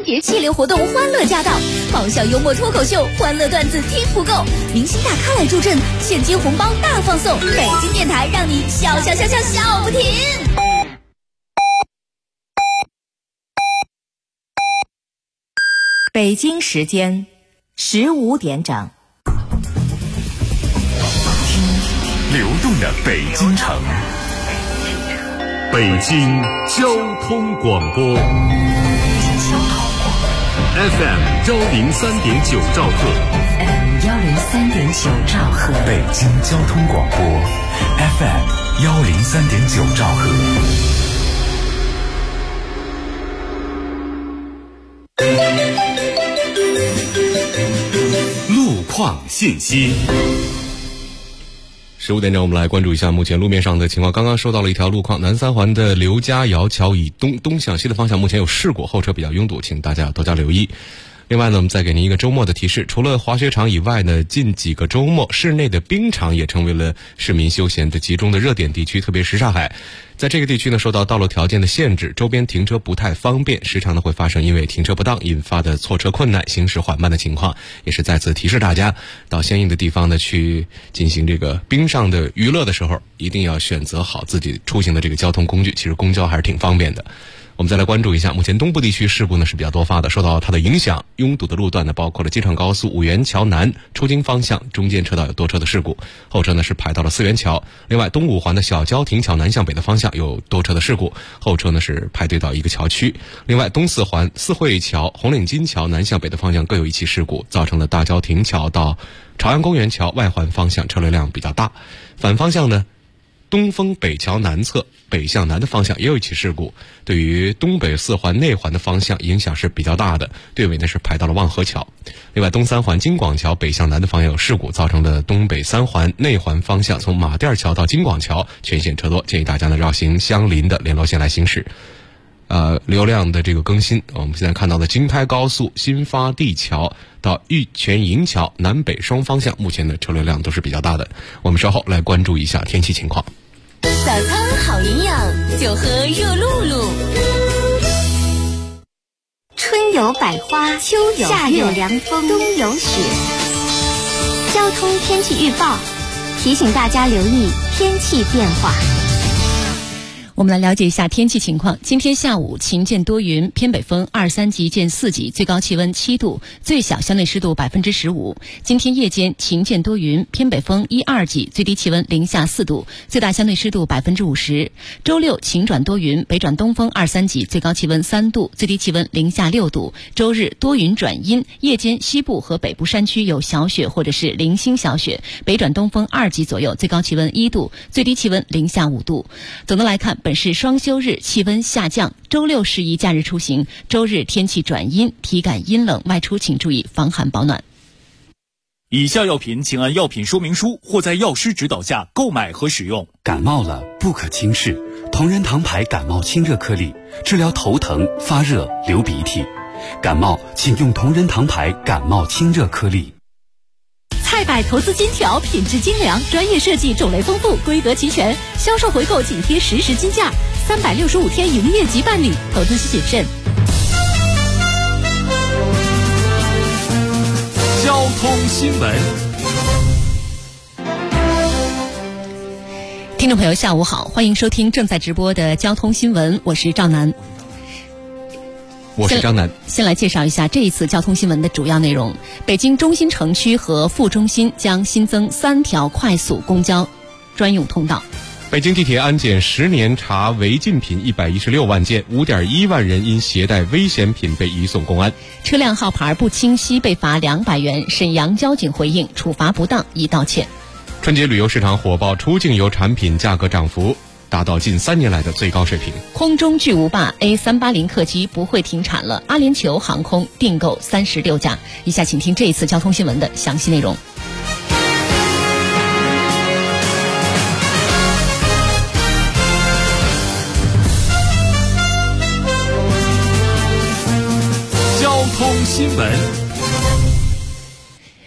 节气流活动欢乐驾到，爆笑幽默脱口秀，欢乐段子听不够，明星大咖来助阵，现金红包大放送，北京电台让你笑不停。 北京时间15点整。 流动的北京城，北京交通广播 FM 103.9兆赫， 103.9兆赫， 北京交通广播 FM 103.9兆赫。路况信息。 15点整，我们来关注一下目前路面上的情况。刚刚收到了一条路况，南三环的刘家窑桥以东向西的方向目前有事故，后车比较拥堵，请大家多加留意。另外呢，我们再给您一个周末的提示，除了滑雪场以外呢，近几个周末室内的冰场也成为了市民休闲的集中的热点地区，特别是上海。在这个地区呢，受到道路条件的限制，周边停车不太方便，时常呢会发生因为停车不当引发的错车困难、行驶缓慢的情况，也是再次提示大家，到相应的地方呢去进行这个冰上的娱乐的时候，一定要选择好自己出行的这个交通工具，其实公交还是挺方便的。我们再来关注一下，目前东部地区事故呢是比较多发的，受到它的影响，拥堵的路段呢包括了机场高速五元桥南出京方向中间车道有多车的事故，后车呢是排到了四元桥。另外东五环的小郊亭桥南向北的方向有多车的事故，后车呢是排队到一个桥区。另外东四环四惠桥红领巾桥南向北的方向各有一起事故，造成了大郊亭桥到朝阳公园桥外环方向车流量比较大。反方向呢，东风北桥南侧北向南的方向也有一起事故，对于东北四环内环的方向影响是比较大的，队尾呢是排到了望河桥。另外东三环京广桥北向南的方向有事故，造成了东北三环内环方向从马甸桥到京广桥全线车多，建议大家呢绕行相邻的联络线来行驶。流量的这个更新，我们现在看到的京开高速新发地桥到玉泉营桥南北双方向目前的车流量都是比较大的。我们稍后来关注一下天气情况。 早餐好营养，就喝热露露。 春有百花，秋有夏有凉风，冬有雪。交通天气预报提醒大家留意天气变化。 我们来了解一下天气情况。今天下午晴见多云，偏北风2-3级见4级，最高气温7度，最小相对湿度15%。今天夜间晴见多云，偏北风1-2级，最低气温零下4度，最大相对湿度50%。周六晴转多云，北转东风2-3级，最高气温3度，最低气温零下6度。周日多云转阴，夜间西部和北部山区有小雪或者是零星小雪，北转东风2级左右，最高气温1度，最低气温零下5度。总的来看，本是双休日，气温下降，周六适宜假日出行，周日天气转阴，体感阴冷，外出请注意防寒保暖。 以下药品请按药品说明书或在药师指导下购买和使用。 感冒了不可轻视，同仁堂牌感冒清热颗粒，治疗头疼、发热、流鼻涕。感冒请用同仁堂牌感冒清热颗粒。 菜百投资金条，品质精良，专业设计，种类丰富，规格齐全，销售回购紧贴实时金价，365天营业即办理，投资需谨慎。 交通新闻。 听众朋友下午好，欢迎收听正在直播的交通新闻，我是赵楠。 我是张楠。 先来介绍一下这一次交通新闻的主要内容。北京中心城区和副中心将新增3条快速公交专用通道。 北京地铁安检10年查违禁品116万件，5.1万人因携带危险品被移送公安。 车辆号牌不清晰被罚200元，沈阳交警回应处罚不当，已道歉。 春节旅游市场火爆，出境游产品价格涨幅达到近3年来的最高水平。 空中巨无霸 A380 客机不会停产了，阿联酋航空订购36架。以下请听这一次交通新闻的详细内容。 交通新闻。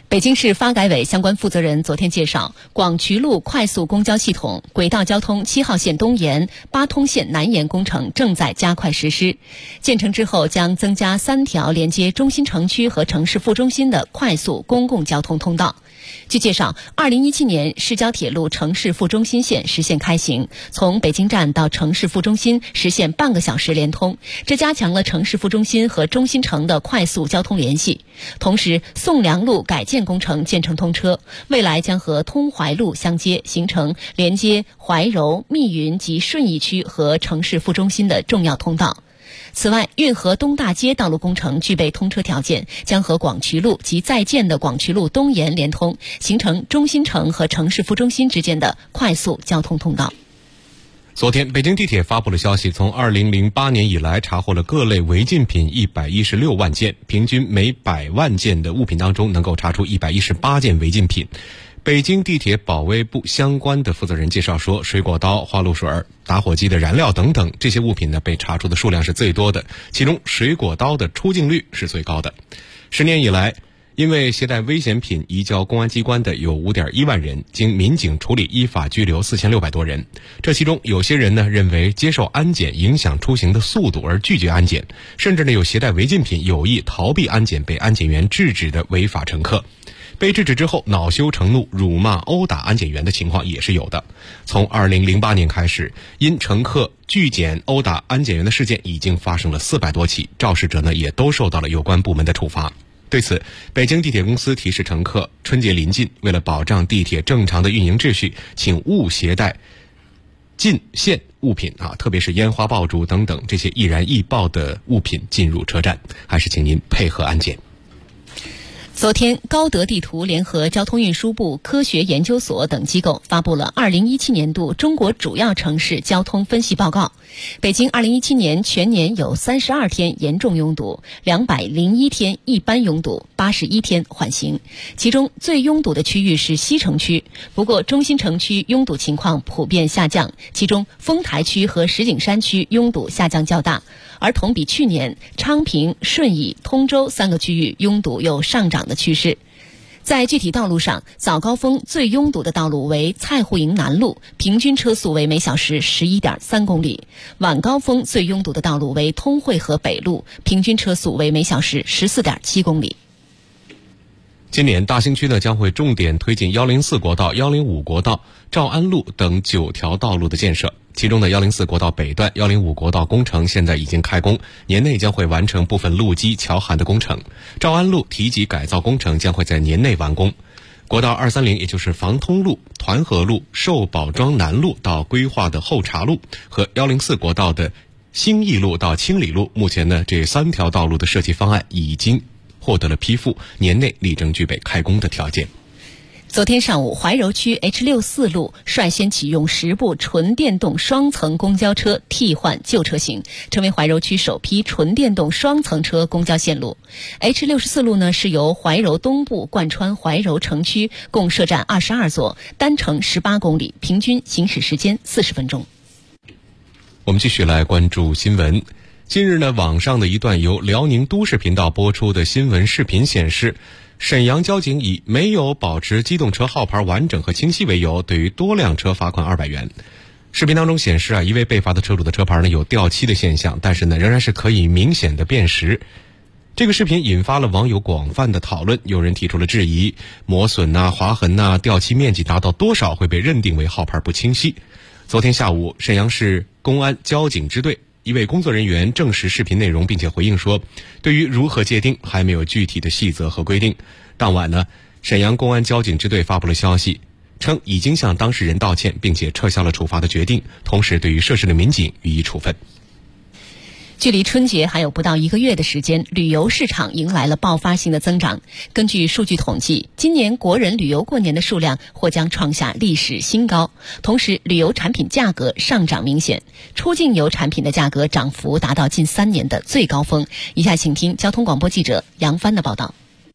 北京市发改委相关负责人昨天介绍，广渠路快速公交系统轨道交通7号线东延、八通线南延工程正在加快实施，建成之后将增加3条连接中心城区和城市副中心的快速公共交通通道。据介绍，2017年市郊铁路城市副中心线实现开行，从北京站到城市副中心实现半个小时连通，这加强了城市副中心和中心城的快速交通联系。同时，宋良路改建工程建成通车，未来将和通淮路相接，形成连接怀柔、密云及顺义区和城市副中心的重要通道。此外，运河东大街道路工程具备通车条件，将和广渠路及在建的广渠路东延连通，形成中心城和城市副中心之间的快速交通通道。 昨天，北京地铁发布了消息，从2008年以来查获了各类违禁品116万件，平均每100万件的物品当中能够查出118件违禁品。北京地铁保卫部相关的负责人介绍说，水果刀、花露水、打火机的燃料等等这些物品呢，被查出的数量是最多的，其中水果刀的出境率是最高的。10年以来，因为携带危险品移交公安机关的有5.1万人，经民警处理依法拘留4600多人。这其中有些人呢认为接受安检影响出行的速度而拒绝安检，甚至呢有携带违禁品有意逃避安检被安检员制止的违法乘客。被制止之后恼羞成怒、辱骂、殴打安检员的情况也是有的。从2008年开始，因乘客拒检殴打安检员的事件已经发生了400多起，肇事者呢也都受到了有关部门的处罚。对此，北京地铁公司提示乘客，春节临近，为了保障地铁正常的运营秩序，请勿携带禁限物品特别是烟花爆竹等等这些易燃易爆的物品进入车站，还是请您配合安检。 昨天，高德地图联合交通运输部科学研究所等机构发布了2017年度中国主要城市交通分析报告。北京2017年全年有32天严重拥堵，201天一般拥堵，81天缓行。其中最拥堵的区域是西城区，不过中心城区拥堵情况普遍下降，其中丰台区和石景山区拥堵下降较大。而同比去年，昌平、顺义、通州3个区域拥堵有上涨的趋势。在具体道路上，早高峰最拥堵的道路为蔡户营南路，平均车速为每小时11.3公里；晚高峰最拥堵的道路为通惠河北路，平均车速为每小时14.7公里。 今年大兴区呢将会重点推进104国道、105国道、诏安路等9条道路的建设。其中的104国道北段、105国道工程现在已经开工，年内将会完成部分路基、桥涵的工程。诏安路提级改造工程将会在年内完工。国道230，也就是房通路、团河路、寿宝庄南路到规划的后岔路，和104国道的兴义路到清理路，目前呢这3条道路的设计方案已经获得了批复，年内力争具备开工的条件。 昨天上午，怀柔区 H64 路率先启用10部纯电动双层公交车替换旧车型，成为怀柔区首批纯电动双层车公交线路。H64 路呢是由怀柔东部贯穿怀柔城区，共设站22座，单程18公里，平均行驶时间40分钟。 我们继续来关注新闻。近日呢，网上的一段由辽宁都市频道播出的新闻视频显示，沈阳交警以没有保持机动车号牌完整和清晰为由，对于多辆车罚款200元。视频当中显示一位被罚的车主的车牌呢有掉漆的现象，但是呢仍然是可以明显的辨识。这个视频引发了网友广泛的讨论，有人提出了质疑，磨损划痕掉漆面积达到多少会被认定为号牌不清晰。昨天下午，沈阳市公安交警支队一位工作人员证实视频内容，并且回应说，对于如何界定还没有具体的细则和规定。当晚呢，沈阳公安交警支队发布了消息，称已经向当事人道歉，并且撤销了处罚的决定，同时对于涉事的民警予以处分。 距离春节还有不到1个月的时间，旅游市场迎来了爆发性的增长。根据数据统计，今年国人旅游过年的数量或将创下历史新高，同时旅游产品价格上涨明显，出境游产品的价格涨幅达到近3年的最高峰。以下请听交通广播记者杨帆的报道。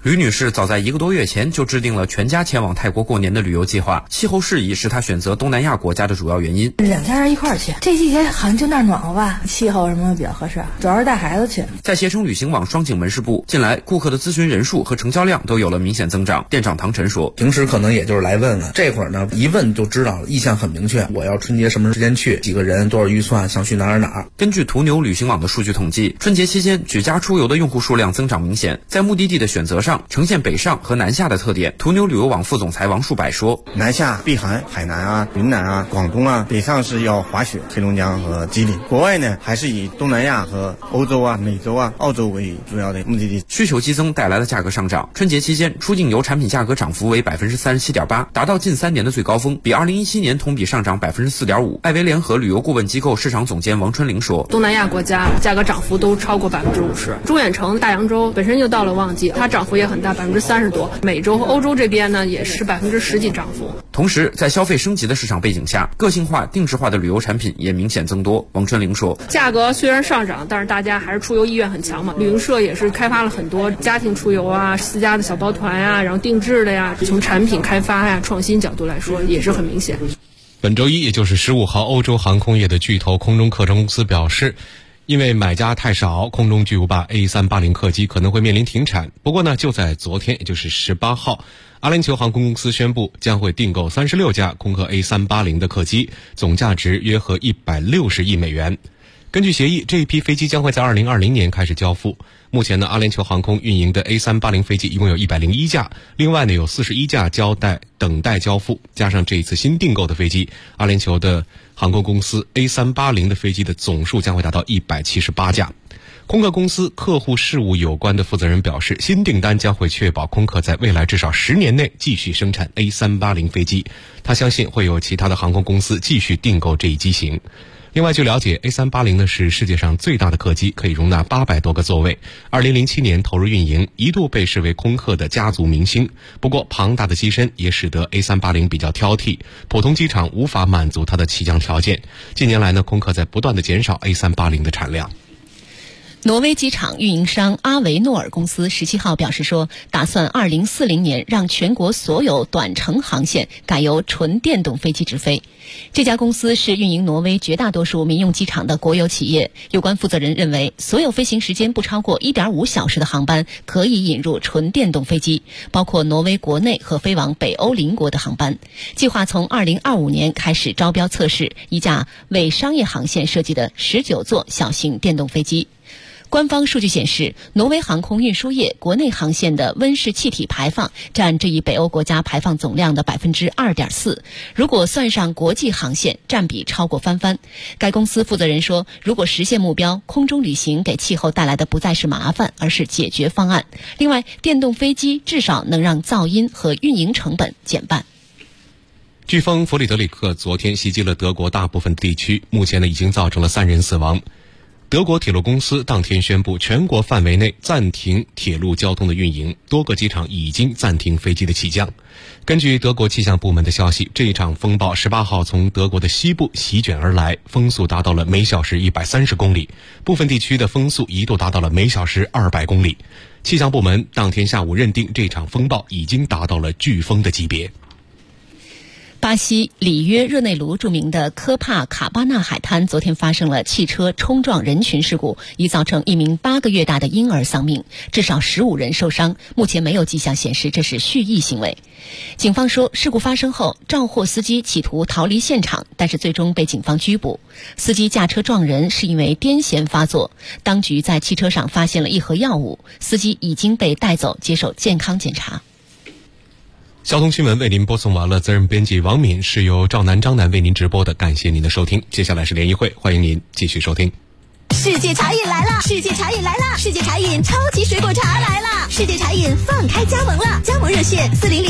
吕女士早在1个多月前就制定了全家前往泰国过年的旅游计划，气候适宜是她选择东南亚国家的主要原因。 2家人一块儿去，这季节好像就那儿暖和吧，气候什么比较合适，主要是带孩子去。 在携程旅行网双井门市部，近来顾客的咨询人数和成交量都有了明显增长。店长唐晨说， 平时可能也就是来问问，这会儿呢一问就知道了，意向很明确，我要春节什么时间去，几个人，多少预算，想去哪儿。 根据途牛旅行网的数据统计，春节期间举家出游的用户数量增长明显，在目的地的选择上呈现北上和南下的特点。途牛旅游网副总裁王树柏说， 南下避寒，海南啊、云南啊、广东啊，北上是要滑雪，黑龙江和吉林。国外呢还是以东南亚和欧洲啊、美洲啊、澳洲为主要的目的地。 需求激增带来了价格上涨，春节期间出境游产品价格涨幅为 37.8%， 达到近3年的最高峰，比2017年同比上涨 4.5%。 艾维联合旅游顾问机构市场总监王春玲说， 东南亚国家价格涨幅都超过50%，中远程大洋洲本身就到了旺季，它涨幅也很大，30%多。美洲和欧洲这边呢也是10%几涨幅。 同时在消费升级的市场背景下，个性化定制化的旅游产品也明显增多。王春玲说， 价格虽然上涨，但是大家还是出游意愿很强嘛，旅行社也是开发了很多家庭出游啊、私家的小包团啊，然后定制的呀，从产品开发呀、创新角度来说也是很明显。 本周一，也就是15号，欧洲航空业的巨头空中客乘公司表示，因为买家太少，空中巨无霸 A380 客机可能会面临停产。不过呢，就在昨天，也就是18号，阿联酋航空公司宣布将会订购36架空客 A380 的客机，总价值约合160亿美元。根据协议，这一批飞机将会在2020年开始交付。目前呢，阿联酋航空运营的 A380 飞机一共有101架，另外呢有41架等待交付，加上这一次新订购的飞机，阿联酋的航空公司 A380 的飞机的总数将会达到178架。空客公司客户事务有关的负责人表示，新订单将会确保空客在未来至少10年内继续生产 A380 飞机。他相信会有其他的航空公司继续订购这一机型。另外，据了解 ，A380 呢是世界上最大的客机，可以容纳800多个座位。2007年投入运营，一度被视为空客的家族明星。不过，庞大的机身也使得 A380 比较挑剔，普通机场无法满足它的起降条件。近年来呢，空客在不断的减少 A380 的产量。 挪威机场运营商阿维诺尔公司17号表示说，打算2040年让全国所有短程航线改由纯电动飞机直飞。这家公司是运营挪威绝大多数民用机场的国有企业。有关负责人认为，所有飞行时间不超过 1.5 小时的航班可以引入纯电动飞机，包括挪威国内和飞往北欧邻国的航班。计划从2025年开始招标测试一架为商业航线设计的19座小型电动飞机。官方数据显示，挪威航空运输业国内航线的温室气体排放占这一北欧国家排放总量的 2.4%， 如果算上国际航线，占比超过翻番。该公司负责人说，如果实现目标，空中旅行给气候带来的不再是麻烦，而是解决方案。另外，电动飞机至少能让噪音和运营成本减半。 飓风弗里德里克昨天袭击了德国大部分地区，目前呢已经造成了3人死亡。德国铁路公司当天宣布，全国范围内暂停铁路交通的运营，多个机场已经暂停飞机的起降。根据德国气象部门的消息，这一场风暴18号从德国的西部席卷而来，风速达到了每小时130公里，部分地区的风速一度达到了每小时200公里。气象部门当天下午认定，这场风暴已经达到了飓风的级别。 巴西里约热内卢著名的科帕卡巴纳海滩昨天发生了汽车冲撞人群事故，已造成一名8个月大的婴儿丧命，至少15人受伤，目前没有迹象显示这是蓄意行为。警方说，事故发生后，肇祸司机企图逃离现场，但是最终被警方拘捕。司机驾车撞人是因为癫痫发作，当局在汽车上发现了一盒药物，司机已经被带走接受健康检查。 交通新闻为您播送完了，责任编辑王敏，是由赵楠、张楠为您直播的，感谢您的收听。接下来是联谊会，欢迎您继续收听。 世界茶饮来了！世界茶饮来了！世界茶饮超级水果茶来了！世界茶饮放开加盟了，加盟热线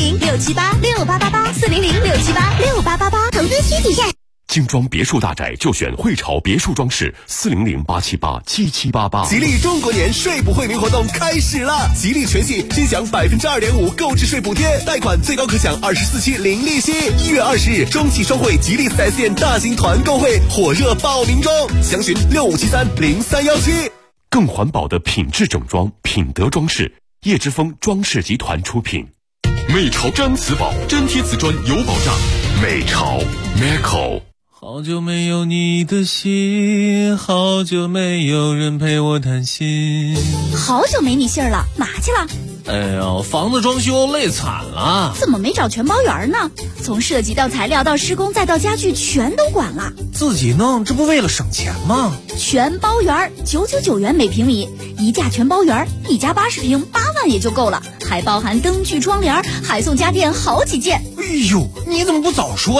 400-678-6888，400-678-6888，投资需体验。 精装别墅大宅就选汇潮别墅装饰，400-878-7788。 吉利中国年税不惠民活动开始了，吉利全系新享2.5%购置税补贴，贷款最高可享24期零利息。1月20日，中汽双汇吉利4S店大型团购会火热报名中，详询65730317。 更环保的品质整装，品德装饰。 叶之峰装饰集团出品。美潮毡瓷宝，粘贴瓷砖有保障。美潮 Meco。 好久没有你的信，好久没有人陪我谈心。 好久没你信儿了，哪去了？ 哎呀，房子装修累惨了。 怎么没找全包员呢？从设计到材料到施工再到家具全都管了。 自己弄，这不为了省钱吗？ 全包员999元每平米，一价全包员，一家80平8万也就够了，还包含灯具窗帘，还送家电好几件。 哎呦，你怎么不早说